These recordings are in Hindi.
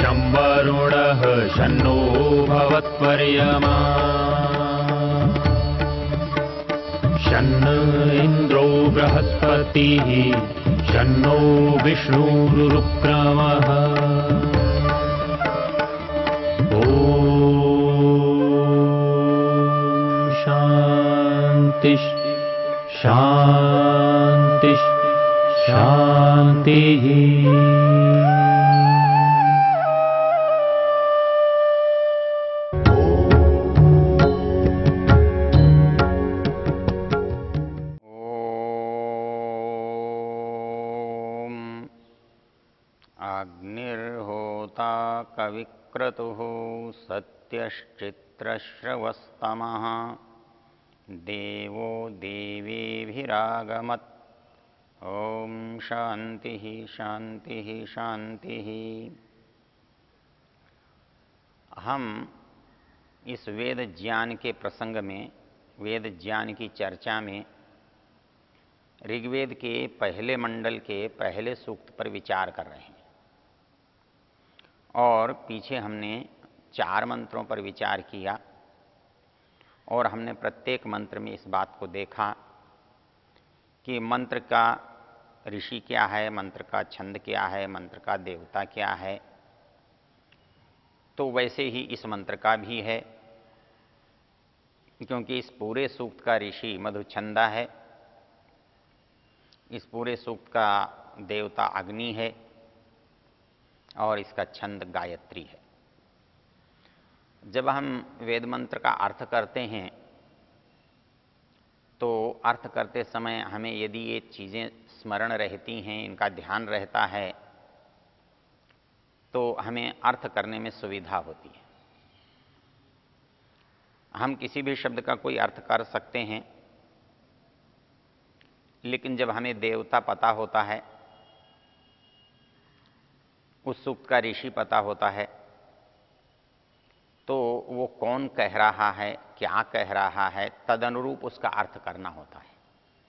शं वरुणः शन्नो भवत्वर्यमा शन्न इन्द्रो बृहस्पतिः शन्नो विष्णुरुक्रमः ॐ शान्ति शान्ति शान्तिः। अग्निर्होता कविक्रतुः सत्यश्चित्रश्रवस्तमः देवो देवेभिरागमत्। ओम शांति शांति शांति। हम इस वेद ज्ञान के प्रसंग में, वेद ज्ञान की चर्चा में ऋग्वेद के पहले मंडल के पहले सूक्त पर विचार कर रहे हैं और पीछे हमने 4 मंत्रों पर विचार किया और हमने प्रत्येक मंत्र में इस बात को देखा कि मंत्र का ऋषि क्या है, मंत्र का छंद क्या है, मंत्र का देवता क्या है। तो वैसे ही इस मंत्र का भी है, क्योंकि इस पूरे सूक्त का ऋषि मधुछंदा है, इस पूरे सूक्त का देवता अग्नि है और इसका छंद गायत्री है। जब हम वेद मंत्र का अर्थ करते हैं तो अर्थ करते समय हमें यदि ये चीज़ें स्मरण रहती हैं, इनका ध्यान रहता है, तो हमें अर्थ करने में सुविधा होती है। हम किसी भी शब्द का कोई अर्थ कर सकते हैं, लेकिन जब हमें देवता पता होता है, उस सूक्त का ऋषि पता होता है, तो वो कौन कह रहा है, क्या कह रहा है, तदनुरूप उसका अर्थ करना होता है।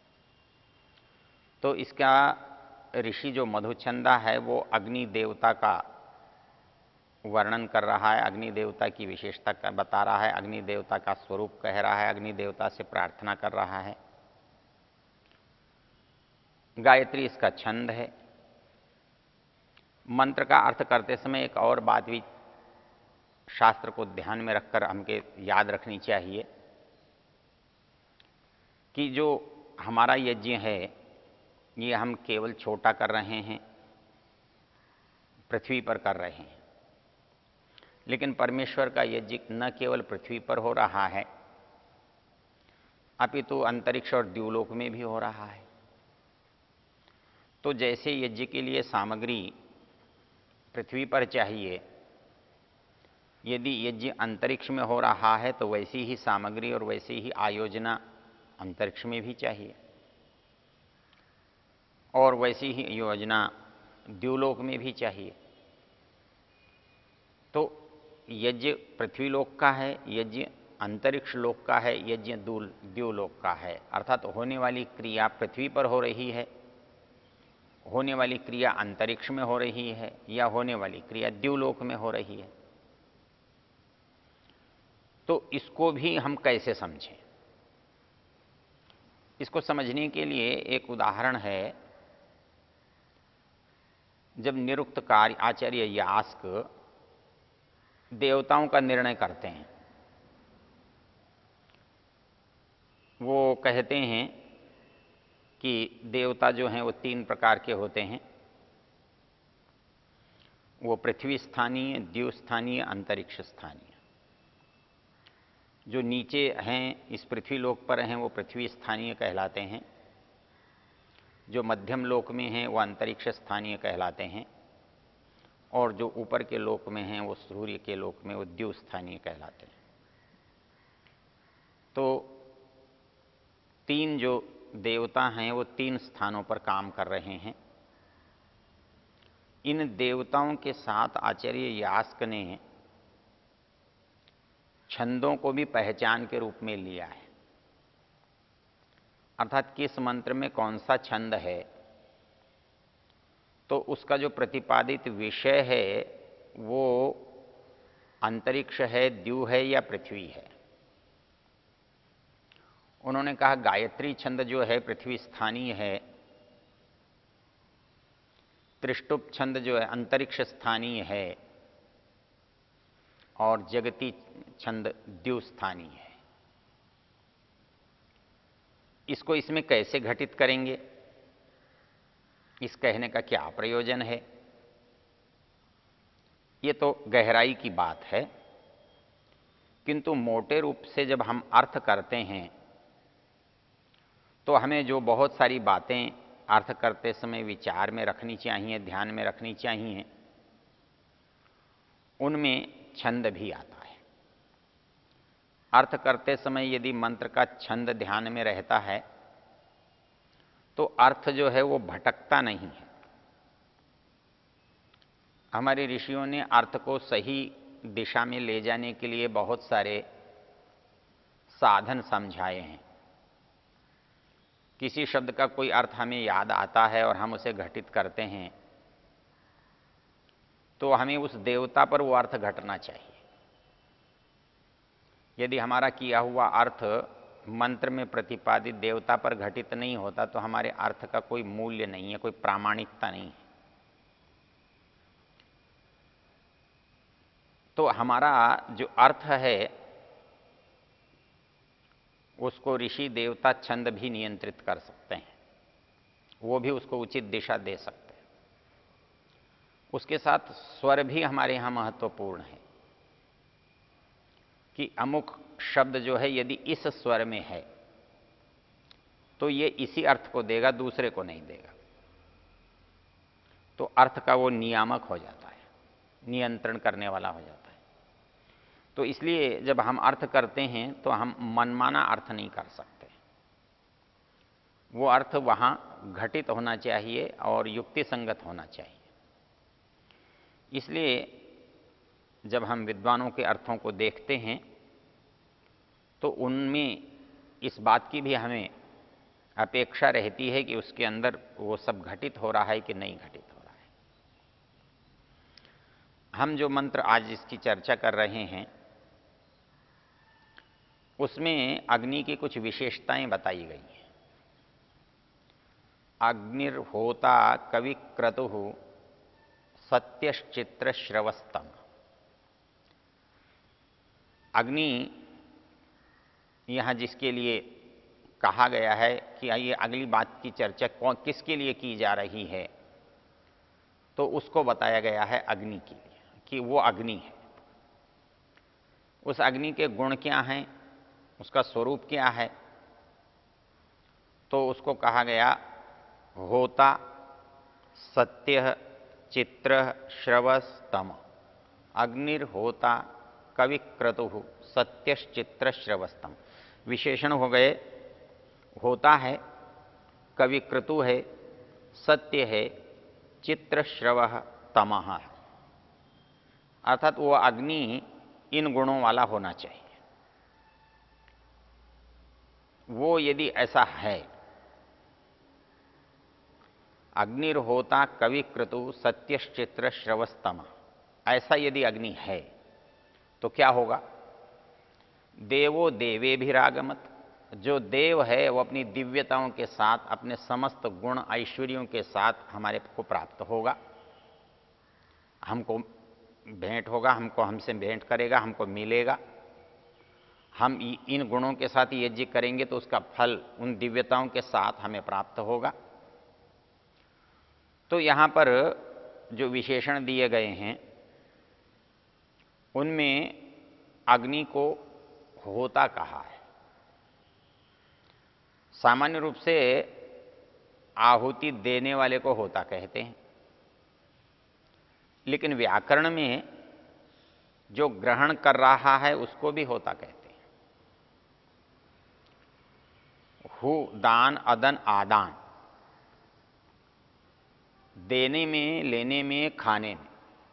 तो इसका ऋषि जो मधुछंदा है वो अग्नि देवता का वर्णन कर रहा है, अग्नि देवता की विशेषता का बता रहा है, अग्नि देवता का स्वरूप कह रहा है, अग्नि देवता से प्रार्थना कर रहा है। गायत्री इसका छंद है। मंत्र का अर्थ करते समय एक और बात भी शास्त्र को ध्यान में रखकर हमके याद रखनी चाहिए कि जो हमारा यज्ञ है ये हम केवल छोटा कर रहे हैं, पृथ्वी पर कर रहे हैं, लेकिन परमेश्वर का यज्ञ न केवल पृथ्वी पर हो रहा है अपितु अंतरिक्ष और द्युलोक में भी हो रहा है। तो जैसे यज्ञ के लिए सामग्री पृथ्वी पर चाहिए, यदि यज्ञ अंतरिक्ष में हो रहा है तो वैसी ही सामग्री और वैसी ही आयोजना अंतरिक्ष में भी चाहिए और वैसी ही योजना द्युलोक में भी चाहिए। तो यज्ञ पृथ्वीलोक का है, यज्ञ अंतरिक्ष लोक का है, यज्ञ द्युलोक का है। अर्थात होने वाली क्रिया पृथ्वी पर हो रही है, होने वाली क्रिया अंतरिक्ष में हो रही है, या होने वाली क्रिया द्युलोक में हो रही है। तो इसको भी हम कैसे समझें? इसको समझने के लिए एक उदाहरण है। जब निरुक्तकार आचार्य यास्क देवताओं का निर्णय करते हैं, वो कहते हैं कि देवता जो हैं वो 3 प्रकार के होते हैं। वो पृथ्वी स्थानीय, द्यु स्थानीय, अंतरिक्ष स्थानीय। जो नीचे हैं, इस पृथ्वी लोक पर हैं, वो पृथ्वी स्थानीय कहलाते हैं। जो मध्यम लोक में हैं वो अंतरिक्ष स्थानीय कहलाते हैं, और जो ऊपर के लोक में हैं वो सूर्य के लोक में वो द्यु स्थानीय कहलाते हैं। तो 3 जो देवता हैं वो 3 स्थानों पर काम कर रहे हैं। इन देवताओं के साथ आचार्य यास्क ने छंदों को भी पहचान के रूप में लिया है। अर्थात किस मंत्र में कौन सा छंद है, तो उसका जो प्रतिपादित विषय है वो अंतरिक्ष है, द्यू है या पृथ्वी है। उन्होंने कहा गायत्री छंद जो है पृथ्वी स्थानीय है, त्रिष्टुप छंद जो है अंतरिक्ष स्थानीय है, और जगती छंद द्यू स्थानीय है। इसको इसमें कैसे घटित करेंगे, इस कहने का क्या प्रयोजन है, ये तो गहराई की बात है। किंतु मोटे रूप से जब हम अर्थ करते हैं तो हमें जो बहुत सारी बातें अर्थ करते समय विचार में रखनी चाहिए, ध्यान में रखनी चाहिए, उनमें छंद भी आता है। अर्थ करते समय यदि मंत्र का छंद ध्यान में रहता है तो अर्थ जो है वो भटकता नहीं है। हमारे ऋषियों ने अर्थ को सही दिशा में ले जाने के लिए बहुत सारे साधन समझाए हैं। किसी शब्द का कोई अर्थ हमें याद आता है और हम उसे घटित करते हैं तो हमें उस देवता पर वो अर्थ घटना चाहिए। यदि हमारा किया हुआ अर्थ मंत्र में प्रतिपादित देवता पर घटित नहीं होता तो हमारे अर्थ का कोई मूल्य नहीं है, कोई प्रामाणिकता नहीं है। तो हमारा जो अर्थ है उसको ऋषि देवता छंद भी नियंत्रित कर सकते हैं, वो भी उसको उचित दिशा दे सकते हैं। उसके साथ स्वर भी हमारे यहाँ महत्वपूर्ण है कि अमुक शब्द जो है यदि इस स्वर में है तो ये इसी अर्थ को देगा, दूसरे को नहीं देगा। तो अर्थ का वो नियामक हो जाता है, नियंत्रण करने वाला हो जाता है। तो इसलिए जब हम अर्थ करते हैं तो हम मनमाना अर्थ नहीं कर सकते, वो अर्थ वहाँ घटित होना चाहिए और युक्ति संगत होना चाहिए। इसलिए जब हम विद्वानों के अर्थों को देखते हैं तो उनमें इस बात की भी हमें अपेक्षा रहती है कि उसके अंदर वो सब घटित हो रहा है कि नहीं घटित हो रहा है। हम जो मंत्र आज इसकी चर्चा कर रहे हैं उसमें अग्नि की कुछ विशेषताएं बताई गई हैं। अग्निर्होता कविक्रतुः सत्यश्चित्र श्रवस्तम। अग्नि यहाँ जिसके लिए कहा गया है कि ये अगली बात की चर्चा किसके लिए की जा रही है, तो उसको बताया गया है अग्नि के लिए कि वो अग्नि है। उस अग्नि के गुण क्या हैं, उसका स्वरूप क्या है, तो उसको कहा गया होता सत्य चित्र श्रवस्तम। अग्निर्होता कविक्रतुः सत्यश्चित्र श्रवस्तम। विशेषण हो गए, होता है, कविक्रतु है, सत्य है, चित्र श्रवः तमः है। अर्थात वो अग्नि इन गुणों वाला होना चाहिए। वो यदि ऐसा है, अग्निर्होता कविक्रतु सत्यश्चित्र श्रवस्तम, ऐसा यदि अग्नि है तो क्या होगा? देवो देवे भी रागमत। जो देव है वो अपनी दिव्यताओं के साथ, अपने समस्त गुण ऐश्वर्यों के साथ हमारे को प्राप्त होगा, हमको भेंट होगा, हमको हमसे भेंट करेगा, हमको मिलेगा। हम इन गुणों के साथ यज्ञ करेंगे तो उसका फल उन दिव्यताओं के साथ हमें प्राप्त होगा। तो यहाँ पर जो विशेषण दिए गए हैं उनमें अग्नि को होता कहा है। सामान्य रूप से आहुति देने वाले को होता कहते हैं, लेकिन व्याकरण में जो ग्रहण कर रहा है उसको भी होता कहते हैं। हु दान अदन आदान, देने में, लेने में, खाने में।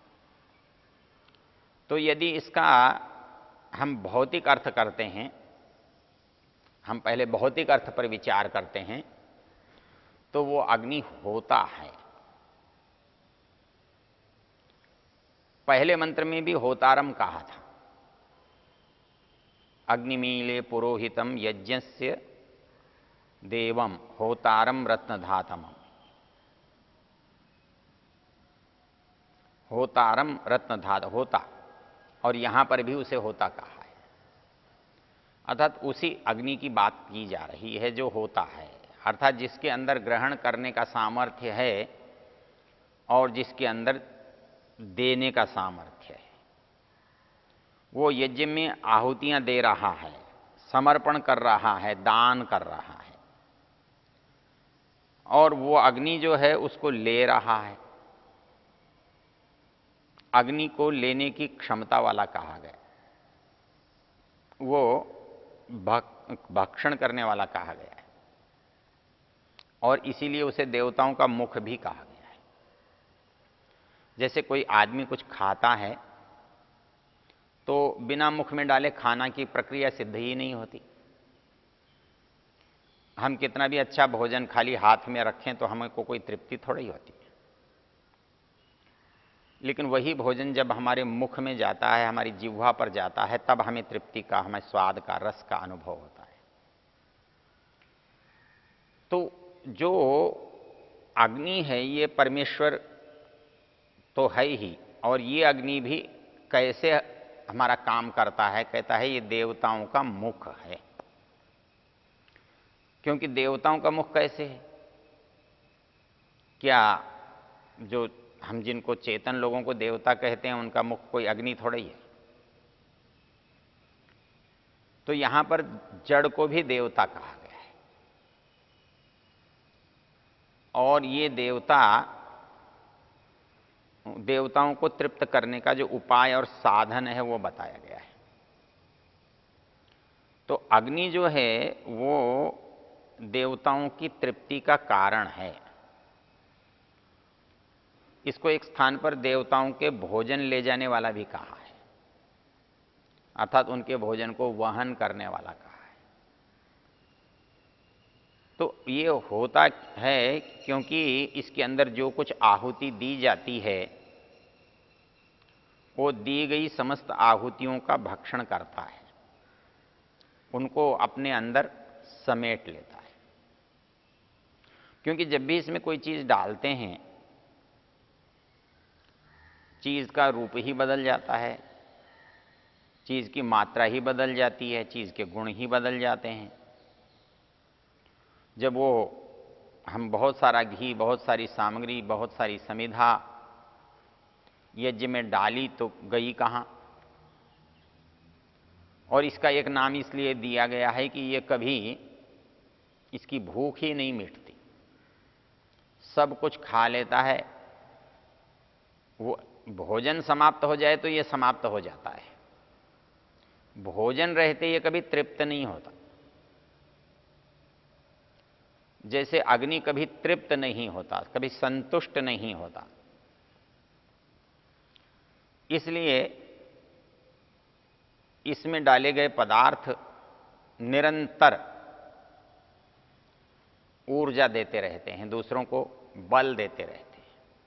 तो यदि इसका हम भौतिक अर्थ करते हैं, हम पहले भौतिक अर्थ पर विचार करते हैं, तो वो अग्नि होता है। पहले मंत्र में भी होतारम कहा था, अग्निमीले पुरोहितम यज्ञस्य देवम होतारम रत्नधातमम। होतारम रत्नधात, होता, और यहां पर भी उसे होता कहा है, अर्थात उसी अग्नि की बात की जा रही है जो होता है, अर्थात जिसके अंदर ग्रहण करने का सामर्थ्य है और जिसके अंदर देने का सामर्थ्य है। वो यज्ञ में आहुतियां दे रहा है, समर्पण कर रहा है, दान कर रहा है, और वो अग्नि जो है उसको ले रहा है। अग्नि को लेने की क्षमता वाला कहा गया, वो भक्षण करने वाला कहा गया है, और इसीलिए उसे देवताओं का मुख भी कहा गया है। जैसे कोई आदमी कुछ खाता है तो बिना मुख में डाले खाना की प्रक्रिया सिद्ध ही नहीं होती। हम कितना भी अच्छा भोजन खाली हाथ में रखें तो हमें को कोई तृप्ति थोड़ी ही होती है, लेकिन वही भोजन जब हमारे मुख में जाता है, हमारी जिह्वा पर जाता है, तब हमें तृप्ति का, हमें स्वाद का, रस का अनुभव होता है। तो जो अग्नि है ये परमेश्वर तो है ही, और ये अग्नि भी कैसे हमारा काम करता है, कहता है ये देवताओं का मुख है। क्योंकि देवताओं का मुख कैसे है? क्या जो हम जिनको चेतन लोगों को देवता कहते हैं उनका मुख कोई अग्नि थोड़ा ही है? तो यहां पर जड़ को भी देवता कहा गया है, और ये देवताओं को तृप्त करने का जो उपाय और साधन है वो बताया गया है। तो अग्नि जो है वो देवताओं की तृप्ति का कारण है। इसको एक स्थान पर देवताओं के भोजन ले जाने वाला भी कहा है, अर्थात उनके भोजन को वहन करने वाला कहा है। तो ये होता है क्योंकि इसके अंदर जो कुछ आहुति दी जाती है वो दी गई समस्त आहुतियों का भक्षण करता है, उनको अपने अंदर समेट लेता है। क्योंकि जब भी इसमें कोई चीज डालते हैं, चीज का रूप ही बदल जाता है, चीज की मात्रा ही बदल जाती है, चीज के गुण ही बदल जाते हैं। जब वो हम बहुत सारा घी, बहुत सारी सामग्री, बहुत सारी समिधा यज्ञ में डाली तो गई कहाँ? और इसका एक नाम इसलिए दिया गया है कि ये कभी इसकी भूख ही नहीं मिटती, सब कुछ खा लेता है। वो भोजन समाप्त हो जाए तो ये समाप्त हो जाता है, भोजन रहते ये कभी तृप्त नहीं होता। जैसे अग्नि कभी तृप्त नहीं होता, कभी संतुष्ट नहीं होता। इसलिए इसमें डाले गए पदार्थ निरंतर ऊर्जा देते रहते हैं, दूसरों को बल देते रहते हैं।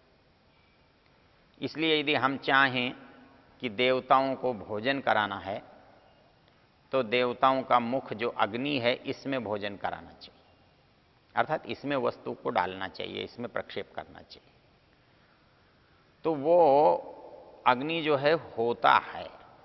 इसलिए यदि हम चाहें कि देवताओं को भोजन कराना है तो देवताओं का मुख जो अग्नि है इसमें भोजन कराना चाहिए, अर्थात इसमें वस्तु को डालना चाहिए, इसमें प्रक्षेप करना चाहिए। तो वो अग्नि जो है होता है,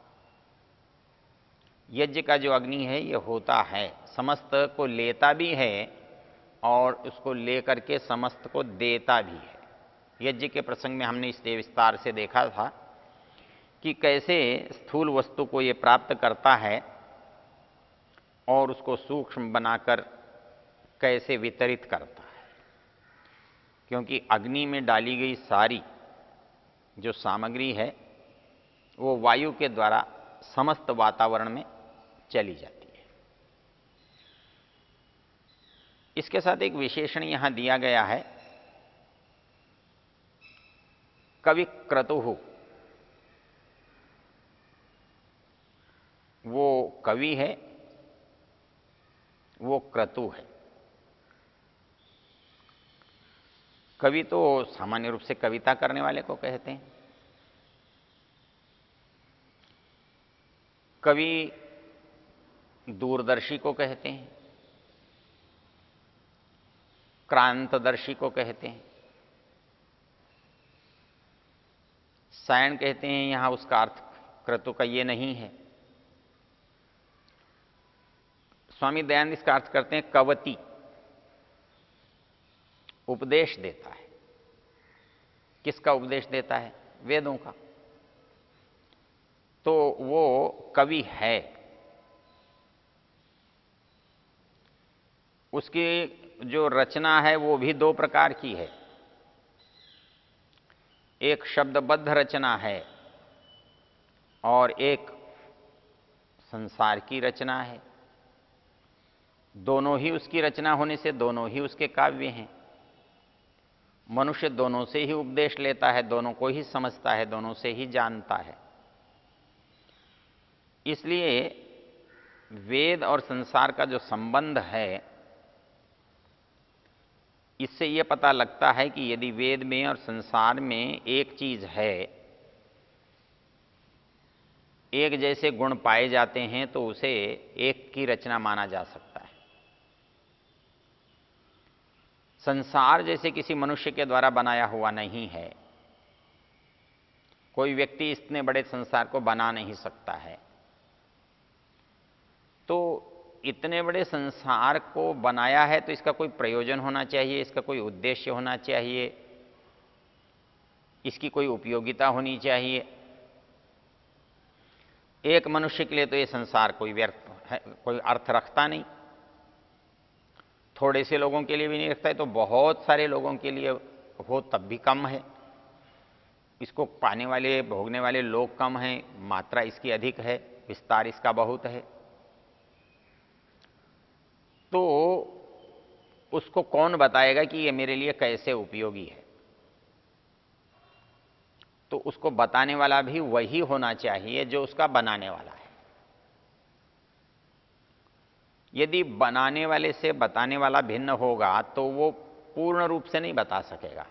यज्ञ का जो अग्नि है ये होता है, समस्त को लेता भी है और उसको लेकर के समस्त को देता भी है। यज्ञ के प्रसंग में हमने इसे विस्तार से देखा था कि कैसे स्थूल वस्तु को ये प्राप्त करता है और उसको सूक्ष्म बनाकर कैसे वितरित करता है। क्योंकि अग्नि में डाली गई सारी जो सामग्री है वो वायु के द्वारा समस्त वातावरण में चली जाती है। इसके साथ एक विशेषण यहां दिया गया है, कवि क्रतुः। वो कवि है, वो क्रतु है। कवि तो सामान्य रूप से कविता करने वाले को कहते हैं, कवि दूरदर्शी को कहते हैं, क्रांतदर्शी को कहते हैं। सायण कहते हैं, यहां उसका अर्थ क्रतु का ये नहीं है। स्वामी दयानंद इसका अर्थ करते हैं कवति, उपदेश देता है। किसका उपदेश देता है? वेदों का। तो वो कवि है। उसकी जो रचना है वो भी दो प्रकार की है। एक शब्दबद्ध रचना है और एक संसार की रचना है। दोनों ही उसकी रचना होने से दोनों ही उसके काव्य हैं। मनुष्य दोनों से ही उपदेश लेता है, दोनों को ही समझता है, दोनों से ही जानता है। इसलिए वेद और संसार का जो संबंध है, इससे यह पता लगता है कि यदि वेद में और संसार में एक चीज है, एक जैसे गुण पाए जाते हैं, तो उसे एक की रचना माना जा सकता है। संसार जैसे किसी मनुष्य के द्वारा बनाया हुआ नहीं है। कोई व्यक्ति इतने बड़े संसार को बना नहीं सकता है। तो इतने बड़े संसार को बनाया है तो इसका कोई प्रयोजन होना चाहिए, इसका कोई उद्देश्य होना चाहिए, इसकी कोई उपयोगिता होनी चाहिए। एक मनुष्य के लिए तो ये संसार कोई व्यर्थ है, कोई अर्थ रखता नहीं। थोड़े से लोगों के लिए भी नहीं रखता है, तो बहुत सारे लोगों के लिए हो तब भी कम है। इसको पाने वाले, भोगने वाले लोग कम हैं, मात्रा इसकी अधिक है, विस्तार इसका बहुत है। तो उसको कौन बताएगा कि ये मेरे लिए कैसे उपयोगी है? तो उसको बताने वाला भी वही होना चाहिए जो उसका बनाने वाला है। यदि बनाने वाले से बताने वाला भिन्न होगा तो वो पूर्ण रूप से नहीं बता सकेगा,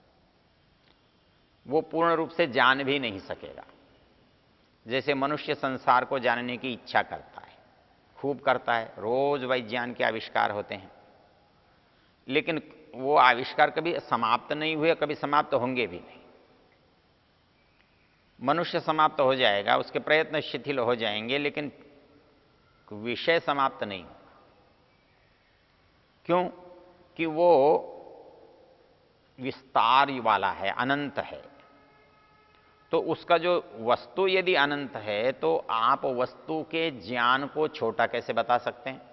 वो पूर्ण रूप से जान भी नहीं सकेगा। जैसे मनुष्य संसार को जानने की इच्छा करता है, खूब करता है, रोज विज्ञान के आविष्कार होते हैं, लेकिन वो आविष्कार कभी समाप्त नहीं हुए, कभी समाप्त होंगे भी नहीं। मनुष्य समाप्त हो जाएगा, उसके प्रयत्न शिथिल हो जाएंगे, लेकिन विषय समाप्त नहीं होगा। क्यों? कि वो विस्तार वाला है, अनंत है। तो उसका जो वस्तु यदि अनंत है, तो आप वस्तु के ज्ञान को छोटा कैसे बता सकते हैं?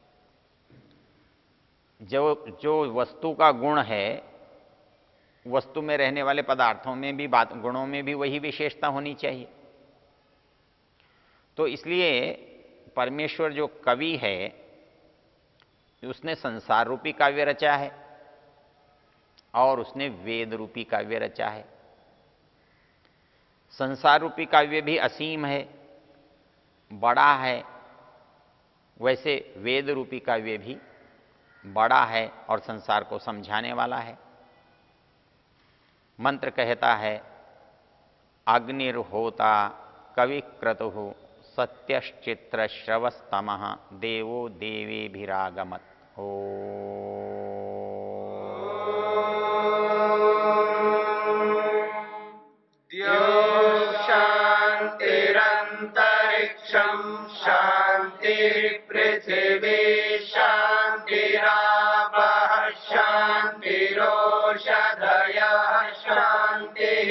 जो वस्तु का गुण है, वस्तु में रहने वाले पदार्थों में भी, गुणों में भी वही विशेषता होनी चाहिए। तो इसलिए परमेश्वर जो कवि है, उसने संसार रूपी काव्य रचा है और उसने वेद रूपी काव्य रचा है। संसार रूपी काव्य भी असीम है, बड़ा है, वैसे वेद रूपी काव्य भी बड़ा है और संसार को समझाने वाला है। मंत्र कहता है, अग्निर्होता कविक्रतुः सत्यश्चित्र श्रवस्तमः देवो देवेभिरागमत्। ओ शांतिरंतरिक्षं शांतिर्पृथिवी शांतिरापः शांतिरोषधयः शांतिः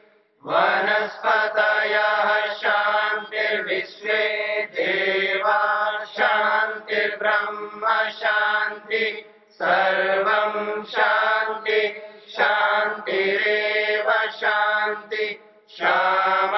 वनस्पतयः शांतिर्विश्वे देवा शांतिर्ब्रह्म शांति सर्वं शांति शांतिरेव शांति शाम